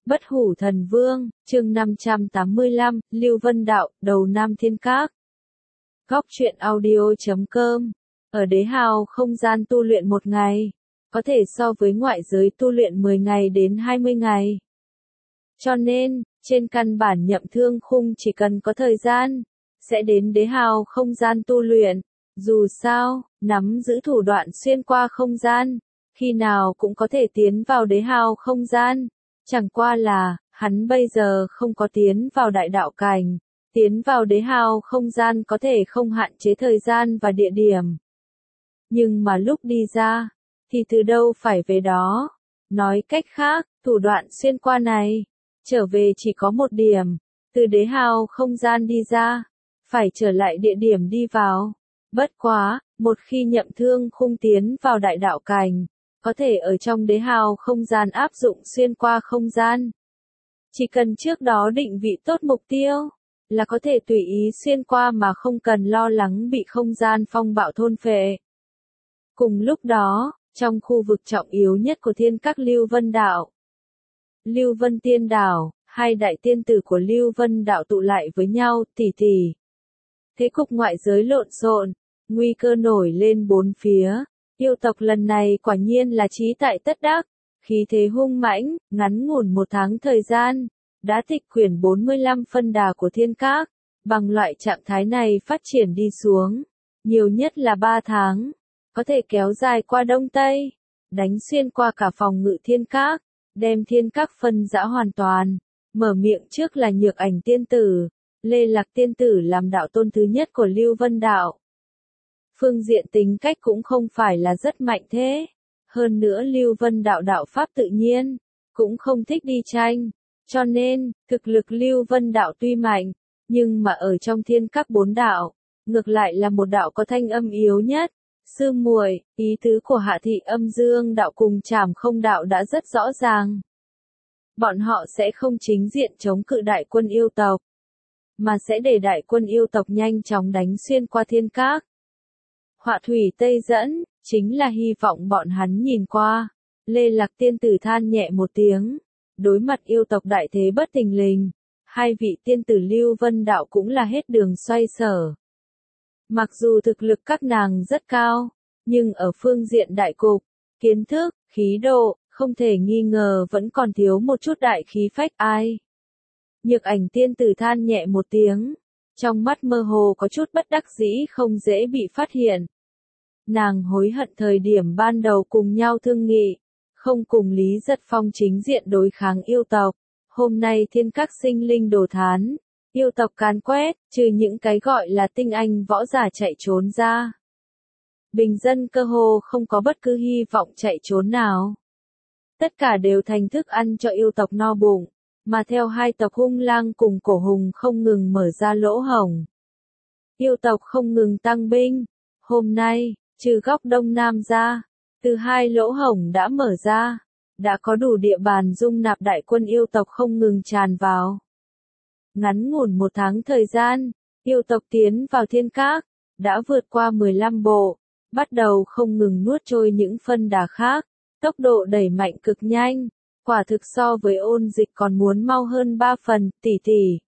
Bất Hủ Thần Vương, chương 585, Lưu Vân Đạo, Đầu Nam Thiên Các. Góc truyện audio.com. Ở đế hào không gian tu luyện một ngày, có thể so với ngoại giới tu luyện 10 ngày đến 20 ngày. Cho nên, trên căn bản Nhậm Thương Khung chỉ cần có thời gian, sẽ đến đế hào không gian tu luyện. Dù sao, nắm giữ thủ đoạn xuyên qua không gian, khi nào cũng có thể tiến vào đế hào không gian. Chẳng qua là, hắn bây giờ không có tiến vào đại đạo cảnh, tiến vào đế hào không gian có thể không hạn chế thời gian và địa điểm. Nhưng mà lúc đi ra, thì từ đâu phải về đó. Nói cách khác, thủ đoạn xuyên qua này, trở về chỉ có một điểm, từ đế hào không gian đi ra, phải trở lại địa điểm đi vào. Bất quá, một khi Nhậm Thương Khung tiến vào đại đạo cảnh, có thể ở trong đế hào không gian áp dụng xuyên qua không gian. Chỉ cần trước đó định vị tốt mục tiêu, là có thể tùy ý xuyên qua mà không cần lo lắng bị không gian phong bạo thôn phệ. Cùng lúc đó, trong khu vực trọng yếu nhất của Thiên Các Lưu Vân Đạo, Lưu Vân Tiên Đảo, hai đại tiên tử của Lưu Vân Đạo tụ lại với nhau, tỉ tỉ. Thế cục ngoại giới lộn xộn, nguy cơ nổi lên bốn phía. Yêu tộc lần này quả nhiên là trí tại tất đắc, khí thế hung mãnh, ngắn ngủn một tháng thời gian, đã tịch quyển 45 phân đà của Thiên Các. Bằng loại trạng thái này phát triển đi xuống, nhiều nhất là 3 tháng, có thể kéo dài qua Đông Tây, đánh xuyên qua cả phòng ngự Thiên Các, đem Thiên Các phân rã hoàn toàn. Mở miệng trước là Nhược Ảnh tiên tử, Lê Lạc tiên tử làm đạo tôn thứ nhất của Lưu Vân Đạo. Phương diện tính cách cũng không phải là rất mạnh thế. Hơn nữa Lưu Vân Đạo đạo pháp tự nhiên, cũng không thích đi tranh. Cho nên, thực lực Lưu Vân Đạo tuy mạnh, nhưng mà ở trong Thiên Các 4 đạo, ngược lại là một đạo có thanh âm yếu nhất. Sư muội, ý tứ của Hạ Thị Âm Dương Đạo cùng Trảm Không Đạo đã rất rõ ràng. Bọn họ sẽ không chính diện chống cự đại quân yêu tộc, mà sẽ để đại quân yêu tộc nhanh chóng đánh xuyên qua Thiên Các. Họa thủy Tây dẫn, chính là hy vọng bọn hắn nhìn qua. Lê Lạc tiên tử than nhẹ một tiếng. Đối mặt yêu tộc đại thế bất thình lình, hai vị tiên tử Lưu Vân Đạo cũng là hết đường xoay sở. Mặc dù thực lực các nàng rất cao, nhưng ở phương diện đại cục, kiến thức, khí độ, không thể nghi ngờ vẫn còn thiếu một chút đại khí phách ai. Nhược Ảnh tiên tử than nhẹ một tiếng, trong mắt mơ hồ có chút bất đắc dĩ không dễ bị phát hiện. Nàng hối hận thời điểm ban đầu cùng nhau thương nghị, không cùng Lý Giật Phong chính diện đối kháng yêu tộc. Hôm nay Thiên Các sinh linh đồ thán, yêu tộc càn quét, trừ những cái gọi là tinh anh võ giả chạy trốn ra. Bình dân cơ hồ không có bất cứ hy vọng chạy trốn nào. Tất cả đều thành thức ăn cho yêu tộc no bụng, mà theo hai tộc Hung Lang cùng Cổ Hùng không ngừng mở ra lỗ hổng. Yêu tộc không ngừng tăng binh. Hôm nay, trừ góc Đông Nam ra, từ hai lỗ hổng đã mở ra, đã có đủ địa bàn dung nạp đại quân yêu tộc không ngừng tràn vào. Ngắn ngủn một tháng thời gian, yêu tộc tiến vào Thiên Các, đã vượt qua 15 bộ, bắt đầu không ngừng nuốt trôi những phân đà khác, tốc độ đẩy mạnh cực nhanh, quả thực so với ôn dịch còn muốn mau hơn 3 phần, tỉ tỉ.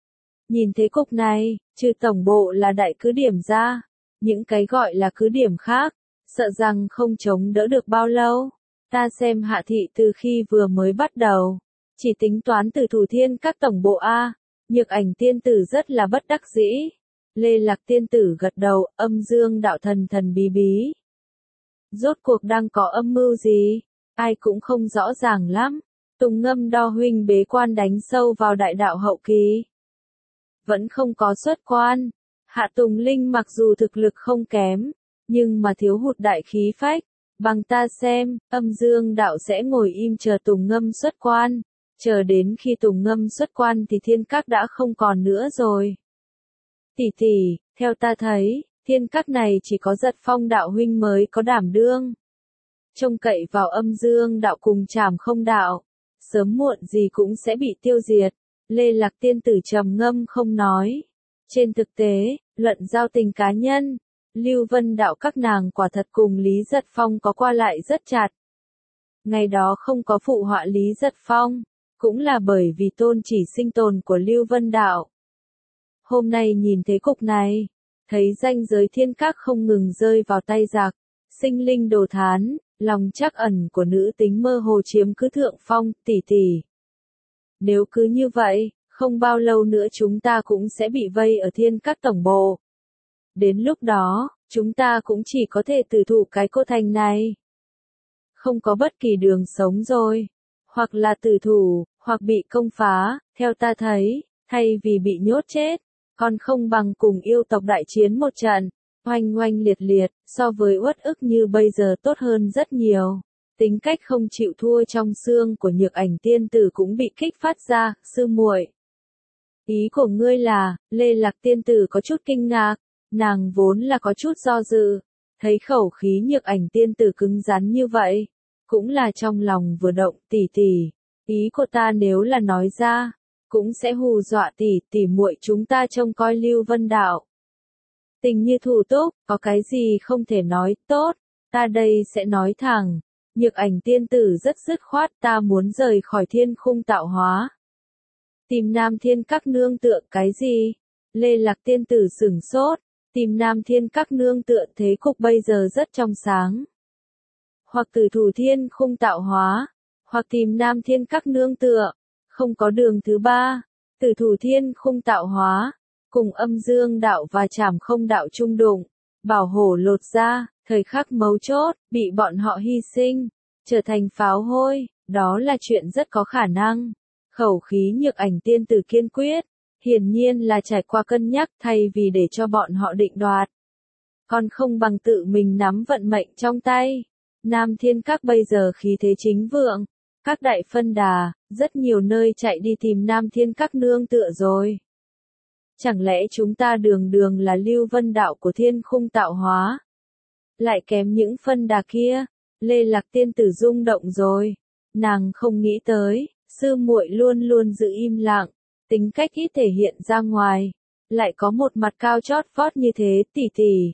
Nhìn thế cục này, trừ tổng bộ là đại cứ điểm ra, những cái gọi là cứ điểm khác, sợ rằng không chống đỡ được bao lâu. Ta xem Hạ Thị từ khi vừa mới bắt đầu, chỉ tính toán từ thủ Thiên Các tổng bộ A. Nhược Ảnh tiên tử rất là bất đắc dĩ. Lê Lạc tiên tử gật đầu, Âm Dương Đạo thần thần bí bí. Rốt cuộc đang có âm mưu gì? Ai cũng không rõ ràng lắm. Tùng Ngâm Đo huynh bế quan đánh sâu vào đại đạo hậu kỳ, vẫn không có xuất quan. Hạ Tùng Linh mặc dù thực lực không kém, nhưng mà thiếu hụt đại khí phách. Bằng ta xem, Âm Dương Đạo sẽ ngồi im chờ Tùng Ngâm xuất quan. Chờ đến khi Tùng Ngâm xuất quan thì Thiên Các đã không còn nữa rồi. Tỷ tỷ, theo ta thấy, Thiên Các này chỉ có Giật Phong đạo huynh mới có đảm đương. Trông cậy vào Âm Dương Đạo cùng Trảm Không Đạo, sớm muộn gì cũng sẽ bị tiêu diệt. Lê Lạc tiên tử trầm ngâm không nói. Trên thực tế, luận giao tình cá nhân, Lưu Vân Đạo các nàng quả thật cùng Lý Giật Phong có qua lại rất chặt. Ngày đó không có phụ họa Lý Giật Phong, cũng là bởi vì tôn chỉ sinh tồn của Lưu Vân Đạo. Hôm nay nhìn thế cục này, thấy ranh giới thiên các không ngừng rơi vào tay giặc, sinh linh đồ thán, lòng trắc ẩn của nữ tính mơ hồ chiếm cứ thượng phong, tỷ tỷ. Nếu cứ như vậy, không bao lâu nữa chúng ta cũng sẽ bị vây ở thiên các tổng bộ. Đến lúc đó, chúng ta cũng chỉ có thể tử thủ cái cô thành này. Không có bất kỳ đường sống rồi. Hoặc là tử thủ, hoặc bị công phá, theo ta thấy, thay vì bị nhốt chết, còn không bằng cùng yêu tộc đại chiến một trận, oanh oanh liệt liệt, so với uất ức như bây giờ tốt hơn rất nhiều. Tính cách không chịu thua trong xương của Nhược Ảnh tiên tử cũng bị kích phát ra, sư muội. Ý của ngươi là, Lê Lạc tiên tử có chút kinh ngạc, nàng vốn là có chút do dự, thấy khẩu khí Nhược Ảnh tiên tử cứng rắn như vậy, cũng là trong lòng vừa động, tỷ tỷ, ý của ta nếu là nói ra, cũng sẽ hù dọa tỷ muội chúng ta trông coi Lưu Vân Đạo. Tình như thủ túc, có cái gì không thể nói, tốt, ta đây sẽ nói thẳng, Nhược Ảnh tiên tử rất dứt khoát, ta muốn rời khỏi thiên khung tạo hóa. Tìm Nam Thiên Các nương tựa cái gì? Lê Lạc tiên tử sửng sốt, tìm Nam Thiên Các nương tựa thế cục bây giờ rất trong sáng. Hoặc tử thủ thiên khung tạo hóa, hoặc tìm Nam Thiên Các nương tựa, không có đường thứ ba, tử thủ thiên khung tạo hóa, cùng âm dương đạo và trảm không đạo chung đụng, bảo hổ lột ra, thời khắc mấu chốt, bị bọn họ hy sinh, trở thành pháo hôi, đó là chuyện rất có khả năng. Khẩu khí Nhược Ảnh tiên tử kiên quyết, hiển nhiên là trải qua cân nhắc thay vì để cho bọn họ định đoạt. Còn không bằng tự mình nắm vận mệnh trong tay. Nam Thiên Các bây giờ khí thế chính vượng, các đại phân đà, rất nhiều nơi chạy đi tìm Nam Thiên Các nương tựa rồi. Chẳng lẽ chúng ta đường đường là Lưu Vân Đạo của thiên khung tạo hóa? Lại kém những phân đà kia, Lê Lạc tiên tử rung động rồi. Nàng không nghĩ tới, sư muội luôn luôn giữ im lặng, tính cách ít thể hiện ra ngoài, lại có một mặt cao chót vót như thế, tỷ tỷ.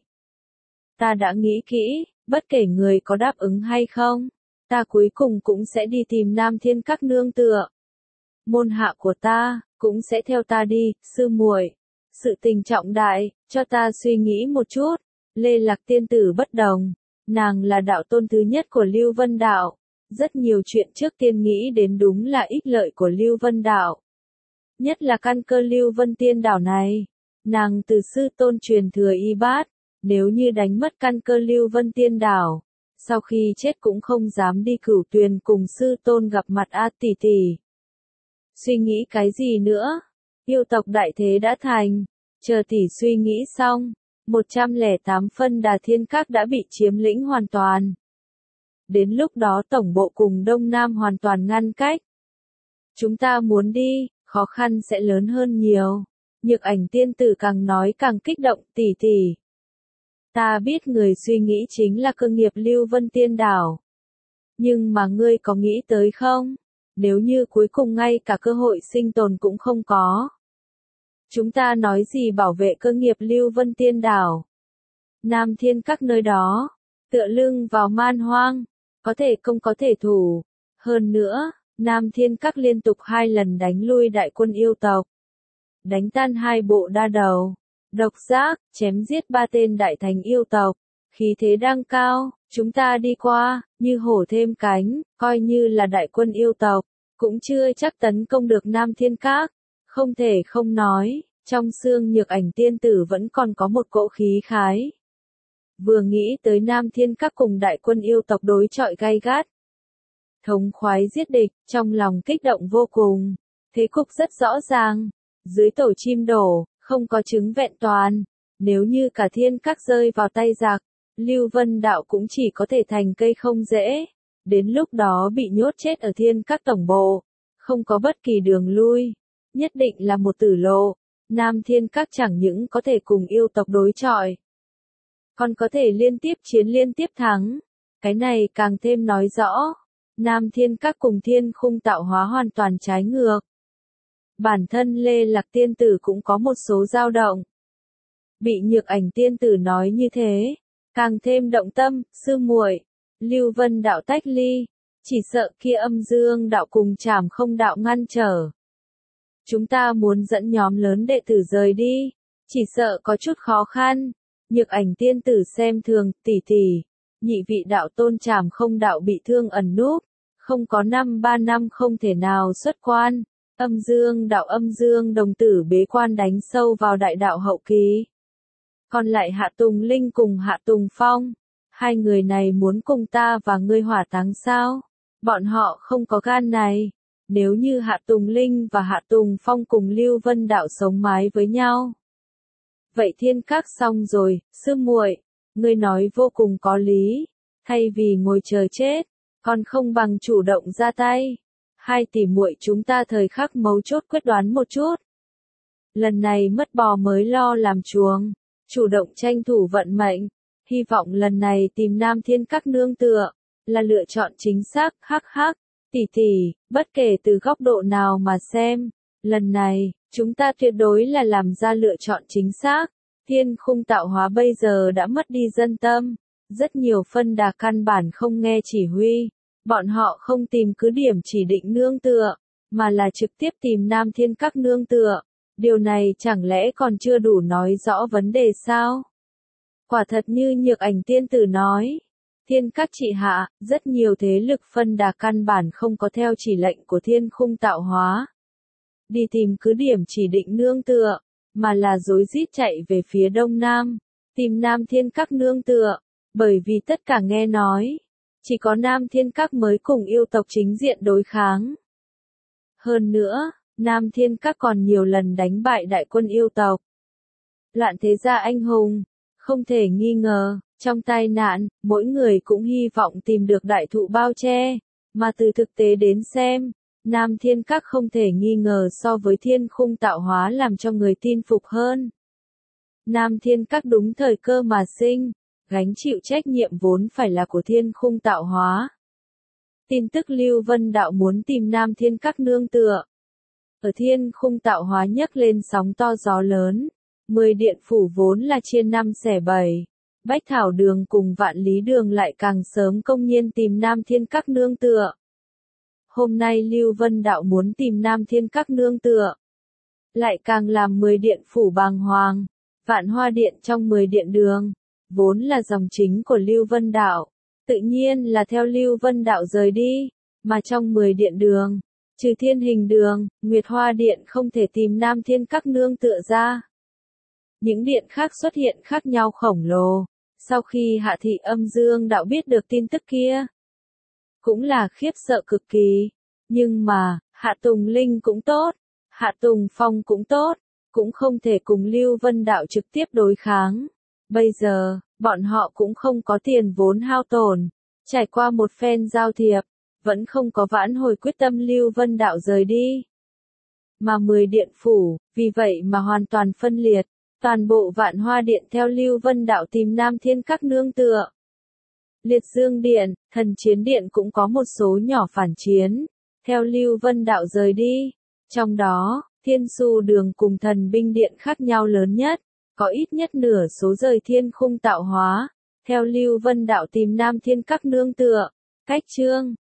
Ta đã nghĩ kỹ, bất kể người có đáp ứng hay không, ta cuối cùng cũng sẽ đi tìm Nam Thiên Các nương tựa. Môn hạ của ta, cũng sẽ theo ta đi, sư muội. Sự tình trọng đại, cho ta suy nghĩ một chút. Lê Lạc tiên tử bất đồng, nàng là đạo tôn thứ nhất của Lưu Vân Đạo. Rất nhiều chuyện trước tiên nghĩ đến đúng là ích lợi của Lưu Vân Đạo. Nhất là căn cơ Lưu Vân Tiên Đảo này. Nàng từ sư tôn truyền thừa y bát, nếu như đánh mất căn cơ Lưu Vân Tiên Đảo, sau khi chết cũng không dám đi Cửu Tuyền cùng sư tôn gặp mặt a tỷ tỷ. Suy nghĩ cái gì nữa? Yêu tộc đại thế đã thành, chờ tỷ suy nghĩ xong, 108 phân đà thiên các đã bị chiếm lĩnh hoàn toàn. Đến lúc đó tổng bộ cùng Đông Nam hoàn toàn ngăn cách. Chúng ta muốn đi, khó khăn sẽ lớn hơn nhiều. Nhược Ảnh tiên tử càng nói càng kích động, tỷ tỷ. Ta biết người suy nghĩ chính là cơ nghiệp Lưu Vân Tiên Đảo. Nhưng mà ngươi có nghĩ tới không? Nếu như cuối cùng ngay cả cơ hội sinh tồn cũng không có. Chúng ta nói gì bảo vệ cơ nghiệp Lưu Vân Tiên Đảo? Nam Thiên Các nơi đó, tựa lưng vào man hoang, có thể không có thể thủ. Hơn nữa, Nam Thiên Các liên tục 2 lần đánh lui đại quân yêu tộc. Đánh tan 2 bộ đa đầu, độc giác, chém giết 3 tên đại thành yêu tộc. Khí thế đang cao, chúng ta đi qua, như hổ thêm cánh, coi như là đại quân yêu tộc, cũng chưa chắc tấn công được Nam Thiên Các. Không thể không nói, trong xương Nhược Ảnh tiên tử vẫn còn có một cỗ khí khái. Vừa nghĩ tới Nam Thiên Các cùng đại quân yêu tộc đối chọi gay gắt, thống khoái giết địch, trong lòng kích động vô cùng. Thế cục rất rõ ràng, dưới tổ chim đổ, không có trứng vẹn toàn. Nếu như cả Thiên Các rơi vào tay giặc, Lưu Vân Đạo cũng chỉ có thể thành cây không rễ. Đến lúc đó bị nhốt chết ở Thiên Các tổng bộ, không có bất kỳ đường lui, nhất định là một tử lộ. Nam Thiên Các chẳng những có thể cùng yêu tộc đối chọi, còn có thể liên tiếp chiến liên tiếp thắng. Cái này càng thêm nói rõ, Nam Thiên Các cùng thiên khung tạo hóa hoàn toàn trái ngược. Bản thân Lê Lạc tiên tử cũng có một số dao động. Bị Nhược Ảnh tiên tử nói như thế, càng thêm động tâm, sư muội, Lưu Vân Đạo tách ly, Chỉ sợ kia âm dương đạo cùng Trảm Không đạo ngăn trở. Chúng ta muốn dẫn nhóm lớn đệ tử rời đi, chỉ sợ có chút khó khăn. Nhược Ảnh tiên tử xem thường, tỷ tỷ, nhị vị đạo tôn Trảm Không đạo bị thương ẩn núp, không có 3 năm không thể nào xuất quan. Âm dương đồng tử bế quan đánh sâu vào đại đạo hậu kỳ. Còn lại Hạ Tùng Linh cùng Hạ Tùng Phong, hai người này muốn cùng ta và ngươi hỏa táng sao? Bọn họ không có gan này. Nếu như Hạ Tùng Linh và Hạ Tùng Phong cùng Lưu Vân đạo sống mái với nhau, vậy Thiên Các xong rồi, sư muội, ngươi nói vô cùng có lý. Thay vì ngồi chờ chết, còn không bằng chủ động ra tay. Hai tỷ muội chúng ta thời khắc mấu chốt quyết đoán một chút. Lần này mất bò mới lo làm chuồng, chủ động tranh thủ vận mệnh. Hy vọng lần này tìm Nam Thiên Các nương tựa là lựa chọn chính xác. Hắc hắc, tỷ tỷ, bất kể từ góc độ nào mà xem, lần này chúng ta tuyệt đối là làm ra lựa chọn chính xác. Thiên Khung tạo hóa bây giờ đã mất đi dân tâm, rất nhiều phân đà căn bản không nghe chỉ huy. Bọn họ không tìm cứ điểm chỉ định nương tựa, mà là trực tiếp tìm Nam Thiên Các nương tựa. Điều này chẳng lẽ còn chưa đủ nói rõ vấn đề sao? Quả thật như Nhược Ảnh tiên tử nói, Thiên Các trị hạ, rất nhiều thế lực phân đà căn bản không có theo chỉ lệnh của Thiên Khung tạo hóa. Đi tìm cứ điểm chỉ định nương tựa, mà là rối rít chạy về phía đông nam, tìm Nam Thiên Các nương tựa, bởi vì tất cả nghe nói, chỉ có Nam Thiên Các mới cùng yêu tộc chính diện đối kháng. Hơn nữa, Nam Thiên Các còn nhiều lần đánh bại đại quân yêu tộc. Loạn thế gia anh hùng, không thể nghi ngờ, trong tai nạn, mỗi người cũng hy vọng tìm được đại thụ bao che, mà từ thực tế đến xem, Nam Thiên Các không thể nghi ngờ so với Thiên Khung tạo hóa làm cho người tin phục hơn. Nam Thiên Các đúng thời cơ mà sinh, gánh chịu trách nhiệm vốn phải là của Thiên Khung tạo hóa. Tin tức Lưu Vân đạo muốn tìm Nam Thiên Các nương tựa. Ở Thiên Khung tạo hóa nhấc lên sóng to gió lớn, 10 điện phủ vốn là chia 5 xẻ 7. Bách Thảo Đường cùng Vạn Lý Đường lại càng sớm công nhiên tìm Nam Thiên Các nương tựa. Hôm nay Lưu Vân đạo muốn tìm Nam Thiên Các nương tựa, lại càng làm 10 điện phủ bàng hoàng. Vạn Hoa Điện trong 10 điện đường, vốn là dòng chính của Lưu Vân đạo, tự nhiên là theo Lưu Vân đạo rời đi, mà trong 10 điện đường, trừ Thiên Hình Đường, Nguyệt Hoa Điện không thể tìm Nam Thiên Các nương tựa ra. Những điện khác xuất hiện khác nhau khổng lồ. Sau khi Hạ Thị Âm Dương đạo biết được tin tức kia, cũng là khiếp sợ cực kỳ. Nhưng mà, Hạ Tùng Linh cũng tốt, Hạ Tùng Phong cũng tốt, cũng không thể cùng Lưu Vân đạo trực tiếp đối kháng. Bây giờ, bọn họ cũng không có tiền vốn hao tổn. Trải qua một phen giao thiệp, vẫn không có vãn hồi quyết tâm Lưu Vân đạo rời đi. Mà 10 điện phủ, vì vậy mà hoàn toàn phân liệt. Toàn bộ Vạn Hoa Điện theo Lưu Vân đạo tìm Nam Thiên Các nương tựa. Liệt Dương Điện, Thần Chiến Điện cũng có một số nhỏ phản chiến, theo Lưu Vân đạo rời đi. Trong đó, Thiên Su Đường cùng Thần Binh Điện khác nhau lớn nhất, có ít nhất nửa số rời Thiên Khung tạo hóa, theo Lưu Vân đạo tìm Nam Thiên Các nương tựa. Cách chương